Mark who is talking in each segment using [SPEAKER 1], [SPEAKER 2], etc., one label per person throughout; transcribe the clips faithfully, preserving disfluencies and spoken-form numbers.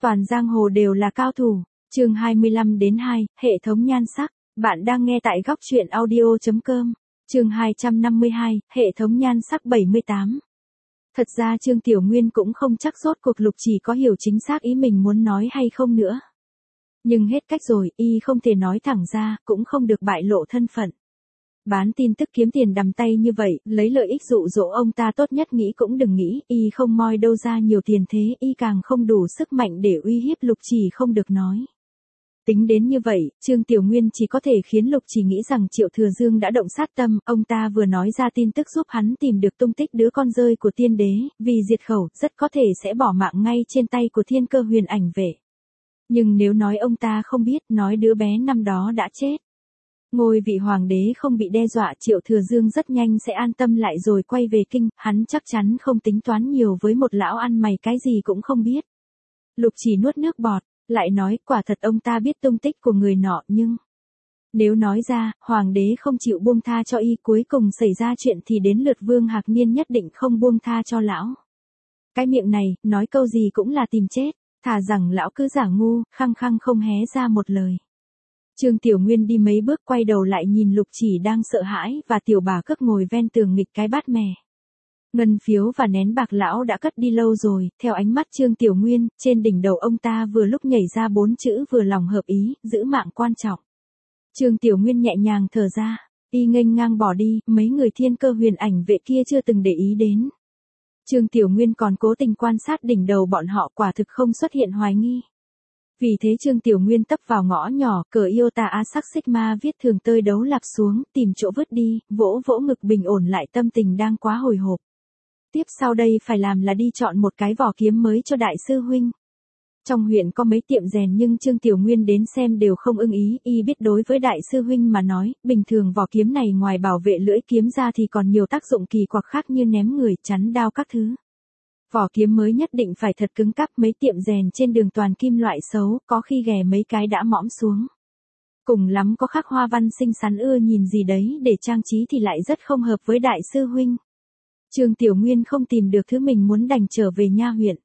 [SPEAKER 1] Toàn giang hồ đều là cao thủ. Chương hai mươi lăm đến hai, hệ thống nhan sắc. Bạn đang nghe tại góc truyện audio chấm com. Chương hai trăm năm mươi hai, hệ thống nhan sắc bảy mươi tám. Thật ra Trương Tiểu Nguyên cũng không chắc rốt cuộc Lục Chỉ có hiểu chính xác ý mình muốn nói hay không nữa. Nhưng hết cách rồi, y không thể nói thẳng ra, cũng không được bại lộ thân phận. Bán tin tức kiếm tiền đầm tay như vậy, lấy lợi ích dụ dỗ ông ta tốt nhất nghĩ cũng đừng nghĩ, y không moi đâu ra nhiều tiền thế, y càng không đủ sức mạnh để uy hiếp Lục Chỉ không được nói. Tính đến như vậy, Trương Tiểu Nguyên chỉ có thể khiến Lục Chỉ nghĩ rằng Triệu Thừa Dương đã động sát tâm, ông ta vừa nói ra tin tức giúp hắn tìm được tung tích đứa con rơi của tiên đế, vì diệt khẩu, rất có thể sẽ bỏ mạng ngay trên tay của Thiên Cơ Huyền Ảnh Vệ. Nhưng nếu nói ông ta không biết, nói đứa bé năm đó đã chết. Ngôi vị hoàng đế không bị đe dọa, Triệu Thừa Dương rất nhanh sẽ an tâm lại rồi quay về kinh, hắn chắc chắn không tính toán nhiều với một lão ăn mày cái gì cũng không biết. Lục Chỉ nuốt nước bọt, lại nói quả thật ông ta biết tung tích của người nọ nhưng... Nếu nói ra, hoàng đế không chịu buông tha cho y, cuối cùng xảy ra chuyện thì đến lượt Vương Hạc Niên nhất định không buông tha cho lão. Cái miệng này, nói câu gì cũng là tìm chết, thà rằng lão cứ giả ngu, khăng khăng không hé ra một lời. Trương Tiểu Nguyên đi mấy bước quay đầu lại nhìn Lục Chỉ đang sợ hãi và Tiểu Bà Cước ngồi ven tường nghịch cái bát mè. Ngân phiếu và nén bạc lão đã cất đi lâu rồi, theo ánh mắt Trương Tiểu Nguyên, trên đỉnh đầu ông ta vừa lúc nhảy ra bốn chữ vừa lòng hợp ý, giữ mạng quan trọng. Trương Tiểu Nguyên nhẹ nhàng thở ra, y nghênh ngang bỏ đi, mấy người Thiên Cơ Huyền Ảnh Vệ kia chưa từng để ý đến. Trương Tiểu Nguyên còn cố tình quan sát đỉnh đầu bọn họ, quả thực không xuất hiện hoài nghi. Vì thế Trương Tiểu Nguyên tấp vào ngõ nhỏ, cờ Iota A sắc Sigma viết thường tơi đấu lạp xuống, tìm chỗ vứt đi, vỗ vỗ ngực bình ổn lại tâm tình đang quá hồi hộp. Tiếp sau đây phải làm là đi chọn một cái vỏ kiếm mới cho đại sư huynh. Trong huyện có mấy tiệm rèn nhưng Trương Tiểu Nguyên đến xem đều không ưng ý, y biết đối với đại sư huynh mà nói, bình thường vỏ kiếm này ngoài bảo vệ lưỡi kiếm ra thì còn nhiều tác dụng kỳ quặc khác như ném người, chắn đao các thứ. Vỏ kiếm mới nhất định phải thật cứng cáp, mấy tiệm rèn trên đường toàn kim loại xấu, có khi ghè mấy cái đã mõm xuống. Cùng lắm có khắc hoa văn xinh xắn ưa nhìn gì đấy để trang trí thì lại rất không hợp với đại sư huynh. Trương Tiểu Nguyên không tìm được thứ mình muốn đành trở về nha huyện.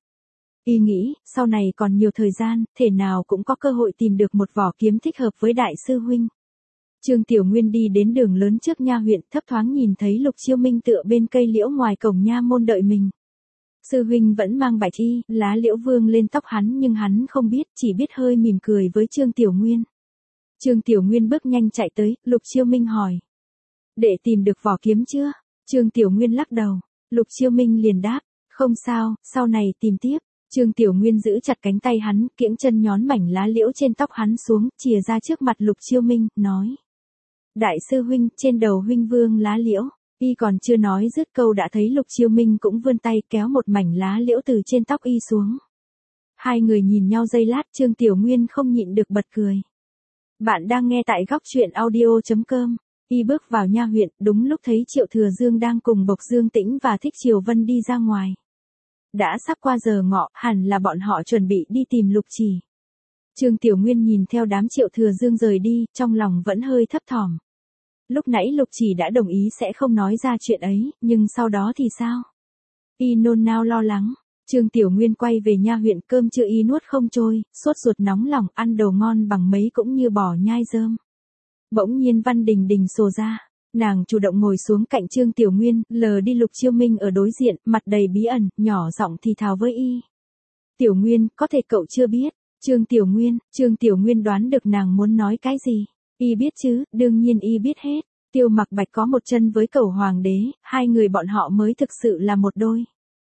[SPEAKER 1] Y nghĩ, sau này còn nhiều thời gian, thể nào cũng có cơ hội tìm được một vỏ kiếm thích hợp với đại sư huynh. Trương Tiểu Nguyên đi đến đường lớn trước nha huyện, thấp thoáng nhìn thấy Lục Chiêu Minh tựa bên cây liễu ngoài cổng nha môn đợi mình. Sư huynh vẫn mang bạch y, lá liễu vương lên tóc hắn nhưng hắn không biết, chỉ biết hơi mỉm cười với Trương Tiểu Nguyên. Trương Tiểu Nguyên bước nhanh chạy tới, Lục Chiêu Minh hỏi. Để tìm được vỏ kiếm chưa? Trương Tiểu Nguyên lắc đầu. Lục Chiêu Minh liền đáp, không sao, sau này tìm tiếp. Trương Tiểu Nguyên giữ chặt cánh tay hắn, kiễng chân nhón mảnh lá liễu trên tóc hắn xuống, chìa ra trước mặt Lục Chiêu Minh, nói. Đại sư huynh, trên đầu huynh vương lá liễu. Y còn chưa nói dứt câu đã thấy Lục Chiêu Minh cũng vươn tay kéo một mảnh lá liễu từ trên tóc y xuống. Hai người nhìn nhau giây lát, Trương Tiểu Nguyên không nhịn được bật cười. Bạn đang nghe tại góc truyện audio chấm com. Y bước vào nha huyện, đúng lúc thấy Triệu Thừa Dương đang cùng Bộc Dương Tĩnh và Thích Triều Vân đi ra ngoài. Đã sắp qua giờ ngọ, hẳn là bọn họ chuẩn bị đi tìm Lục Chỉ. Trương Tiểu Nguyên nhìn theo đám Triệu Thừa Dương rời đi, trong lòng vẫn hơi thấp thỏm. Lúc nãy Lục Chỉ đã đồng ý sẽ không nói ra chuyện ấy, nhưng sau đó thì sao? Y nôn nao lo lắng. Trương Tiểu Nguyên quay về nha huyện, cơm chưa y nuốt không trôi, sốt ruột nóng lòng, ăn đồ ngon bằng mấy cũng như bò nhai rơm. Bỗng nhiên Văn Đình Đình xồ ra, nàng chủ động ngồi xuống cạnh Trương Tiểu Nguyên, lờ đi Lục Chiêu Minh ở đối diện, mặt đầy bí ẩn, nhỏ giọng thì thào với y. Tiểu Nguyên, có thể cậu chưa biết. Trương Tiểu Nguyên, Trương Tiểu Nguyên đoán được nàng muốn nói cái gì. Y biết chứ, đương nhiên y biết hết. Tiêu Mặc Bạch có một chân với Cẩu Hoàng đế, hai người bọn họ mới thực sự là một đôi.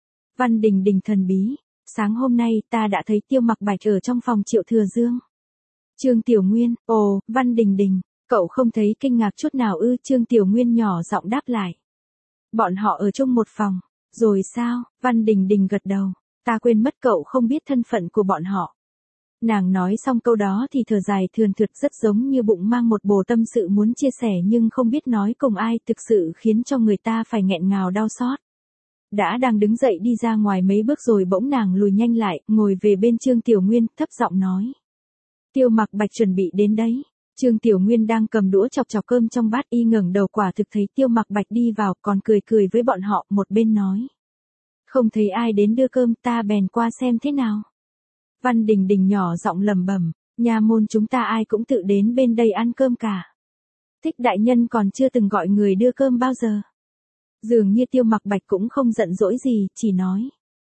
[SPEAKER 1] Văn Đình Đình thần bí, sáng hôm nay ta đã thấy Tiêu Mặc Bạch ở trong phòng Triệu Thừa Dương. Trương Tiểu Nguyên, ồ, Văn Đình Đình, cậu không thấy kinh ngạc chút nào ư? Trương Tiểu Nguyên nhỏ giọng đáp lại. Bọn họ ở chung một phòng, rồi sao? Văn Đình Đình gật đầu, ta quên mất cậu không biết thân phận của bọn họ. Nàng nói xong câu đó thì thở dài thườn thượt, rất giống như bụng mang một bồ tâm sự muốn chia sẻ nhưng không biết nói cùng ai, thực sự khiến cho người ta phải nghẹn ngào đau xót. Đã đang đứng dậy đi ra ngoài mấy bước rồi bỗng nàng lùi nhanh lại, ngồi về bên Trương Tiểu Nguyên, thấp giọng nói. Tiêu Mặc Bạch chuẩn bị đến đấy. Trương Tiểu Nguyên đang cầm đũa chọc chọc cơm trong bát, y ngẩng đầu quả thực thấy Tiêu Mặc Bạch đi vào, còn cười cười với bọn họ, một bên nói. Không thấy ai đến đưa cơm, ta bèn qua xem thế nào. Văn Đình Đình nhỏ giọng lẩm bẩm, nha môn chúng ta ai cũng tự đến bên đây ăn cơm cả. Thích đại nhân còn chưa từng gọi người đưa cơm bao giờ. Dường như Tiêu Mặc Bạch cũng không giận dỗi gì, chỉ nói.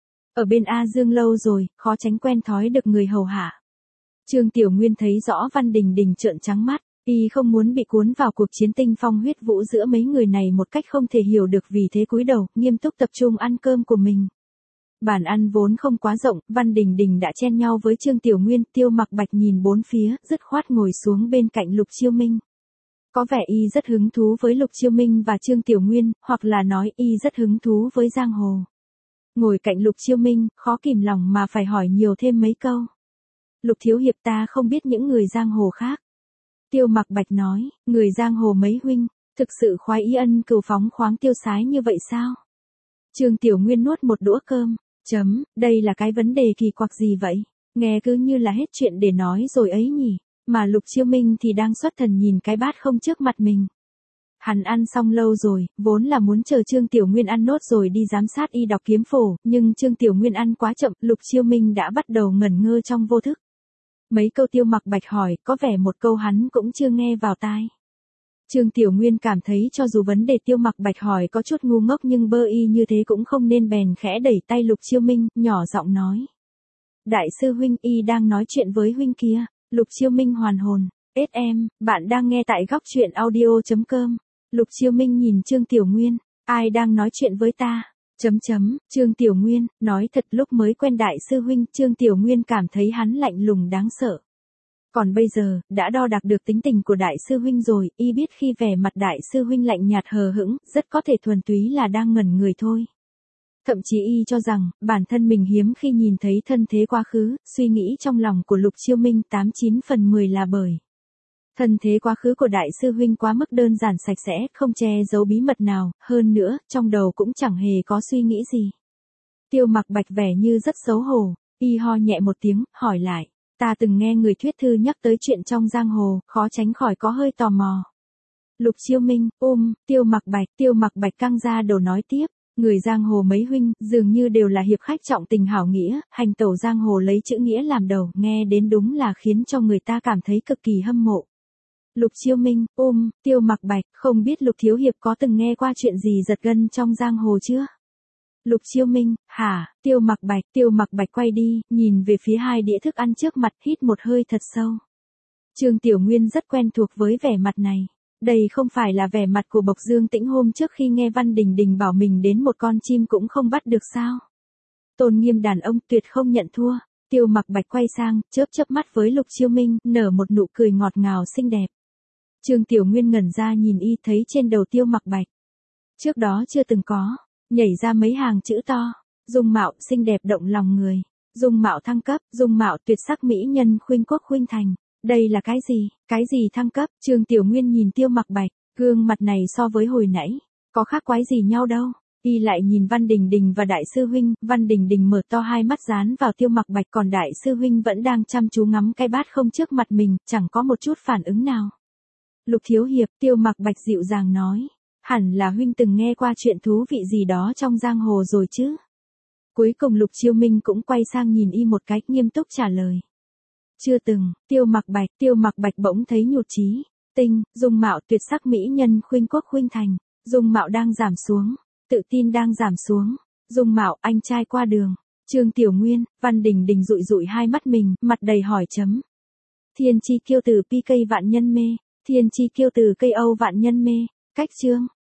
[SPEAKER 1] Ở bên A Dương lâu rồi, khó tránh quen thói được người hầu hạ. Trương Tiểu Nguyên thấy rõ Văn Đình Đình trợn trắng mắt, y không muốn bị cuốn vào cuộc chiến tinh phong huyết vũ giữa mấy người này một cách không thể hiểu được, vì thế cúi đầu, nghiêm túc tập trung ăn cơm của mình. Bàn ăn vốn không quá rộng, Văn Đình Đình đã chen nhau với Trương Tiểu Nguyên, Tiêu Mặc Bạch nhìn bốn phía, dứt khoát ngồi xuống bên cạnh Lục Chiêu Minh. Có vẻ y rất hứng thú với Lục Chiêu Minh và Trương Tiểu Nguyên, hoặc là nói y rất hứng thú với giang hồ. Ngồi cạnh Lục Chiêu Minh, khó kìm lòng mà phải hỏi nhiều thêm mấy câu. Lục thiếu hiệp, ta không biết những người giang hồ khác. Tiêu Mặc Bạch nói, người giang hồ mấy huynh, thực sự khoái ý ân cừu phóng khoáng tiêu sái như vậy sao? Trương Tiểu Nguyên nuốt một đũa cơm, chấm, đây là cái vấn đề kỳ quặc gì vậy? Nghe cứ như là hết chuyện để nói rồi ấy nhỉ, mà Lục Chiêu Minh thì đang xuất thần nhìn cái bát không trước mặt mình. Hắn ăn xong lâu rồi, vốn là muốn chờ Trương Tiểu Nguyên ăn nốt rồi đi giám sát y đọc kiếm phổ, nhưng Trương Tiểu Nguyên ăn quá chậm, Lục Chiêu Minh đã bắt đầu ngẩn ngơ trong vô thức. Mấy câu Tiêu Mặc Bạch hỏi, có vẻ một câu hắn cũng chưa nghe vào tai. Trương Tiểu Nguyên cảm thấy cho dù vấn đề Tiêu Mặc Bạch hỏi có chút ngu ngốc nhưng bơ y như thế cũng không nên, bèn khẽ đẩy tay Lục Chiêu Minh, nhỏ giọng nói. Đại sư huynh, y đang nói chuyện với huynh kia. Lục Chiêu Minh hoàn hồn, ết em, bạn đang nghe tại góc truyện audio chấm com. Lục Chiêu Minh nhìn Trương Tiểu Nguyên, ai đang nói chuyện với ta? Chấm chấm, Trương Tiểu Nguyên, nói thật lúc mới quen đại sư huynh, Trương Tiểu Nguyên cảm thấy hắn lạnh lùng đáng sợ. Còn bây giờ, đã đo đạc được tính tình của đại sư huynh rồi, y biết khi vẻ mặt đại sư huynh lạnh nhạt hờ hững, rất có thể thuần túy là đang ngẩn người thôi. Thậm chí y cho rằng, bản thân mình hiếm khi nhìn thấy thân thế quá khứ, suy nghĩ trong lòng của Lục Chiêu Minh tám chín phần mười là bởi. Thân thế quá khứ của đại sư huynh quá mức đơn giản sạch sẽ, không che giấu bí mật nào, hơn nữa, trong đầu cũng chẳng hề có suy nghĩ gì. Tiêu Mặc Bạch vẻ như rất xấu hổ, y ho nhẹ một tiếng, hỏi lại, ta từng nghe người thuyết thư nhắc tới chuyện trong giang hồ, khó tránh khỏi có hơi tò mò. Lục Chiêu Minh, ôm, Tiêu Mặc Bạch, Tiêu Mặc Bạch căng ra đầu nói tiếp. Người giang hồ mấy huynh, dường như đều là hiệp khách trọng tình hảo nghĩa, hành tẩu giang hồ lấy chữ nghĩa làm đầu, nghe đến đúng là khiến cho người ta cảm thấy cực kỳ hâm mộ. Lục Chiêu Minh, ôm, Tiêu Mặc Bạch, không biết Lục thiếu hiệp có từng nghe qua chuyện gì giật gân trong giang hồ chưa? Lục Chiêu Minh, hả, Tiêu Mặc Bạch, Tiêu Mặc Bạch quay đi, nhìn về phía hai đĩa thức ăn trước mặt, hít một hơi thật sâu. Trương Tiểu Nguyên rất quen thuộc với vẻ mặt này. Đây không phải là vẻ mặt của Bộc Dương Tĩnh hôm trước khi nghe Văn Đình Đình bảo mình đến một con chim cũng không bắt được sao. Tôn nghiêm đàn ông tuyệt không nhận thua. Tiêu Mặc Bạch quay sang, chớp chớp mắt với Lục Chiêu Minh, nở một nụ cười ngọt ngào xinh đẹp. Trương Tiểu Nguyên ngẩn ra nhìn y, thấy trên đầu Tiêu Mặc Bạch. Trước đó chưa từng có, nhảy ra mấy hàng chữ to, dung mạo xinh đẹp động lòng người, dung mạo thăng cấp, dung mạo tuyệt sắc mỹ nhân khuynh quốc khuynh thành. Đây là cái gì, cái gì thăng cấp? Trương Tiểu Nguyên nhìn Tiêu Mặc Bạch, gương mặt này so với hồi nãy, có khác quái gì nhau đâu. Y lại nhìn Văn Đình Đình và đại sư huynh, Văn Đình Đình mở to hai mắt dán vào Tiêu Mặc Bạch, còn đại sư huynh vẫn đang chăm chú ngắm cái bát không trước mặt mình, chẳng có một chút phản ứng nào. Lục thiếu hiệp, Tiêu Mặc Bạch dịu dàng nói, hẳn là huynh từng nghe qua chuyện thú vị gì đó trong giang hồ rồi chứ. Cuối cùng Lục Chiêu Minh cũng quay sang nhìn y một cái, nghiêm túc trả lời. Chưa từng. Tiêu Mặc Bạch, Tiêu Mặc Bạch bỗng thấy nhụt chí. Tinh, dung mạo tuyệt sắc mỹ nhân khuynh quốc khuynh thành, dung mạo đang giảm xuống, tự tin đang giảm xuống, dung mạo anh trai qua đường. Trương Tiểu Nguyên, Văn Đình Đình dụi dụi hai mắt mình, mặt đầy hỏi chấm. Thiên chi kiêu từ pi cây vạn nhân mê, thiên chi kiêu từ cây âu vạn nhân mê. Cách chương